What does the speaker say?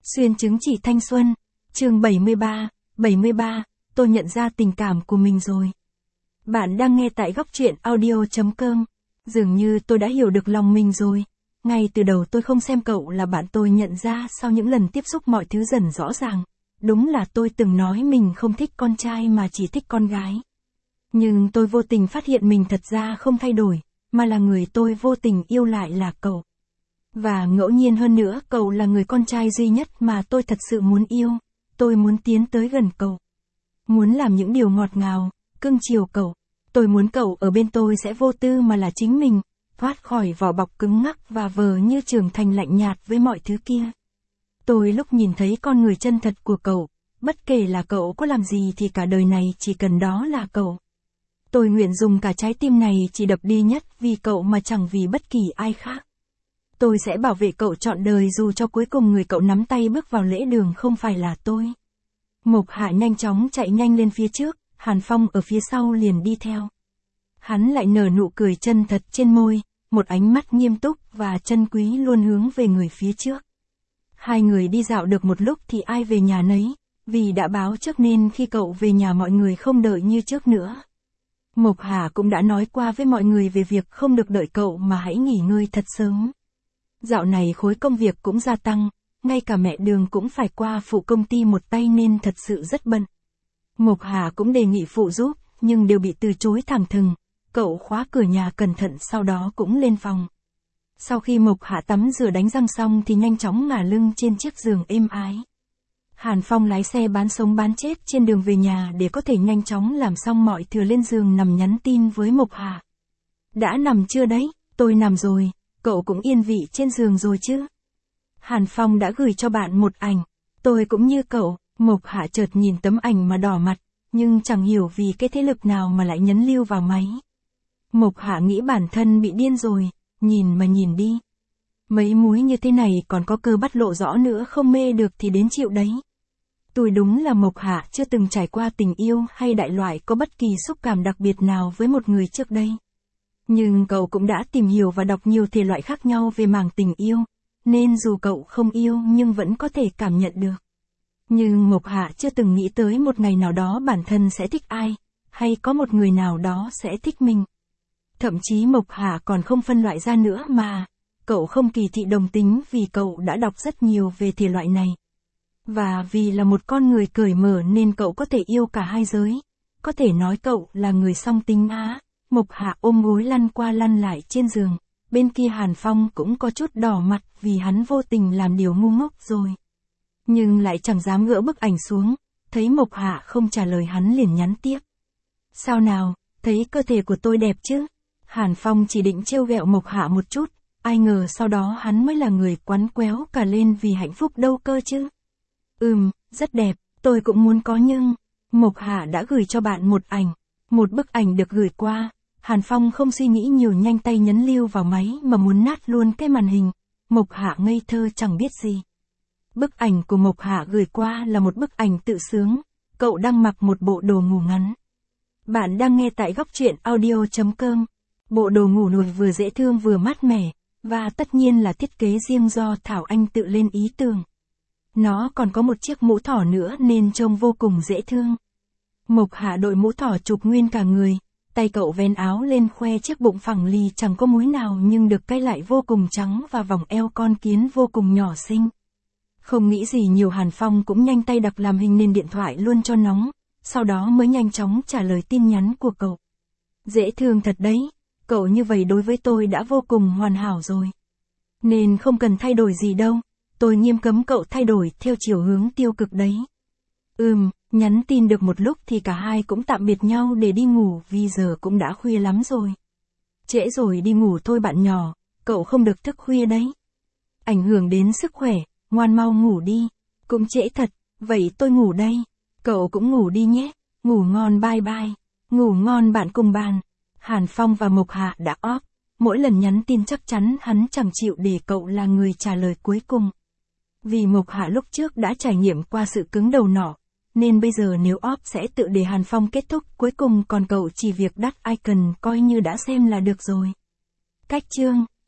Xuyên chứng chỉ thanh xuân, chương 73, tôi nhận ra tình cảm của mình rồi. Bạn đang nghe tại góc truyện audio.com. Dường như tôi đã hiểu được lòng mình rồi. Ngay từ đầu tôi không xem cậu là bạn, tôi nhận ra sau những lần tiếp xúc mọi thứ dần rõ ràng. Đúng là tôi từng nói mình không thích con trai mà chỉ thích con gái. Nhưng tôi vô tình phát hiện mình thật ra không thay đổi, mà là người tôi vô tình yêu lại là cậu. Và ngẫu nhiên hơn nữa, cậu là người con trai duy nhất mà tôi thật sự muốn yêu. Tôi muốn tiến tới gần cậu. Muốn làm những điều ngọt ngào, cưng chiều cậu. Tôi muốn cậu ở bên tôi sẽ vô tư mà là chính mình, thoát khỏi vỏ bọc cứng ngắc và vờ như trưởng thành lạnh nhạt với mọi thứ kia. Tôi lúc nhìn thấy con người chân thật của cậu, bất kể là cậu có làm gì thì cả đời này chỉ cần đó là cậu. Tôi nguyện dùng cả trái tim này chỉ đập đi nhất vì cậu mà chẳng vì bất kỳ ai khác. Tôi sẽ bảo vệ cậu trọn đời dù cho cuối cùng người cậu nắm tay bước vào lễ đường không phải là tôi. Mộc Hạ nhanh chóng chạy nhanh lên phía trước, Hàn Phong ở phía sau liền đi theo. Hắn lại nở nụ cười chân thật trên môi, một ánh mắt nghiêm túc và chân quý luôn hướng về người phía trước. Hai người đi dạo được một lúc thì ai về nhà nấy, vì đã báo trước nên khi cậu về nhà mọi người không đợi như trước nữa. Mộc Hạ cũng đã nói qua với mọi người về việc không được đợi cậu mà hãy nghỉ ngơi thật sớm. Dạo này khối công việc cũng gia tăng, ngay cả mẹ Đường cũng phải qua phụ công ty một tay nên thật sự rất bận. Mộc Hạ cũng đề nghị phụ giúp, nhưng đều bị từ chối thẳng thừng. Cậu khóa cửa nhà cẩn thận sau đó cũng lên phòng. Sau khi Mộc Hạ tắm rửa đánh răng xong thì nhanh chóng ngả lưng trên chiếc giường êm ái. Hàn Phong lái xe bán sống bán chết trên đường về nhà để có thể nhanh chóng làm xong mọi thừa lên giường nằm nhắn tin với Mộc Hạ. Đã nằm chưa đấy? Tôi nằm rồi, cậu cũng yên vị trên giường rồi chứ? Hàn Phong đã gửi cho bạn một ảnh. Tôi cũng như cậu. Mộc Hạ chợt nhìn tấm ảnh mà đỏ mặt, nhưng chẳng hiểu vì cái thế lực nào mà lại nhấn lưu vào máy. Mộc Hạ nghĩ bản thân bị điên rồi, nhìn mà nhìn đi. Mấy múi như thế này còn có cơ bắt lộ rõ nữa, không mê được thì đến chịu đấy. Tôi đúng là Mộc Hạ chưa từng trải qua tình yêu hay đại loại có bất kỳ xúc cảm đặc biệt nào với một người trước đây. Nhưng cậu cũng đã tìm hiểu và đọc nhiều thể loại khác nhau về mảng tình yêu, nên dù cậu không yêu nhưng vẫn có thể cảm nhận được. Nhưng Mộc Hạ chưa từng nghĩ tới một ngày nào đó bản thân sẽ thích ai, hay có một người nào đó sẽ thích mình. Thậm chí Mộc Hạ còn không phân loại ra nữa mà. Cậu không kỳ thị đồng tính vì cậu đã đọc rất nhiều về thể loại này. Và vì là một con người cởi mở nên cậu có thể yêu cả hai giới. Có thể nói cậu là người song tính á. Mộc Hạ ôm gối lăn qua lăn lại trên giường. Bên kia Hàn Phong cũng có chút đỏ mặt vì hắn vô tình làm điều ngu ngốc rồi. Nhưng lại chẳng dám gỡ bức ảnh xuống. Thấy Mộc Hạ không trả lời hắn liền nhắn tiếp. Sao nào, thấy cơ thể của tôi đẹp chứ? Hàn Phong chỉ định trêu ghẹo Mộc Hạ một chút. Ai ngờ sau đó hắn mới là người quắn quéo cả lên vì hạnh phúc đâu cơ chứ. Rất đẹp, tôi cũng muốn có nhưng... Mộc Hạ đã gửi cho bạn một ảnh. Một bức ảnh được gửi qua. Hàn Phong không suy nghĩ nhiều nhanh tay nhấn lưu vào máy mà muốn nát luôn cái màn hình. Mộc Hạ ngây thơ chẳng biết gì. Bức ảnh của Mộc Hạ gửi qua là một bức ảnh tự sướng. Cậu đang mặc một bộ đồ ngủ ngắn. Bạn đang nghe tại góc truyện audio.com. Bộ đồ ngủ nồi vừa dễ thương vừa mát mẻ. Và tất nhiên là thiết kế riêng do Thảo Anh tự lên ý tưởng. Nó còn có một chiếc mũ thỏ nữa nên trông vô cùng dễ thương. Mộc Hạ đội mũ thỏ chụp nguyên cả người. Tay cậu vén áo lên khoe chiếc bụng phẳng lì chẳng có múi nào nhưng được cái lại vô cùng trắng và vòng eo con kiến vô cùng nhỏ xinh. Không nghĩ gì nhiều, Hàn Phong cũng nhanh tay đặt làm hình nền điện thoại luôn cho nóng. Sau đó mới nhanh chóng trả lời tin nhắn của cậu. Dễ thương thật đấy. Cậu như vậy đối với tôi đã vô cùng hoàn hảo rồi. Nên không cần thay đổi gì đâu. Tôi nghiêm cấm cậu thay đổi theo chiều hướng tiêu cực đấy. Nhắn tin được một lúc thì cả hai cũng tạm biệt nhau để đi ngủ vì giờ cũng đã khuya lắm rồi. Trễ rồi đi ngủ thôi bạn nhỏ, cậu không được thức khuya đấy. Ảnh hưởng đến sức khỏe, ngoan mau ngủ đi. Cũng trễ thật, vậy tôi ngủ đây. Cậu cũng ngủ đi nhé. Ngủ ngon bye bye. Ngủ ngon bạn cùng bàn. Hàn Phong và Mộc Hạ đã off. Mỗi lần nhắn tin chắc chắn hắn chẳng chịu để cậu là người trả lời cuối cùng. Vì Mộc Hạ lúc trước đã trải nghiệm qua sự cứng đầu nỏ, nên bây giờ nếu off sẽ tự để Hàn Phong kết thúc cuối cùng, còn cậu chỉ việc đắt icon coi như đã xem là được rồi. Cách chương